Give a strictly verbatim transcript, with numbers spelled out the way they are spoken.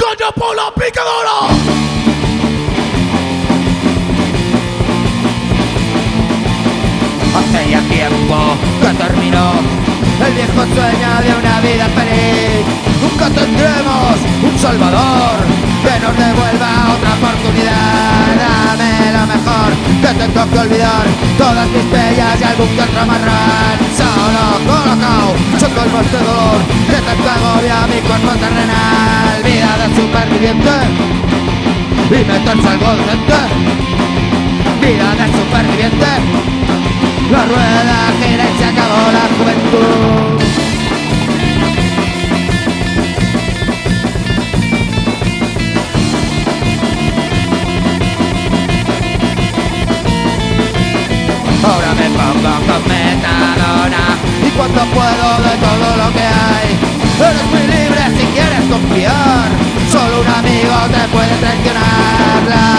batalla por la picadora. Hace ya tiempo que terminó el viejo sueño de una vida feliz. Nunca tendremos un salvador que nos devuelva otra oportunidad. Dame lo mejor, que tengo que olvidar todas mis pellas y algún que otro marrón. Solo colocado, son colmos de dolor que tanto agobia mi cuerpo terrenal. Vida de superviviente y meterse algo decente. Vida de superviviente. La rueda gira y se acabó la juventud. Ahora me pongo con metadona y cuando puedo de todo lo que hay. Eres muy libre si quieres confiar, solo un amigo te puede traicionar. La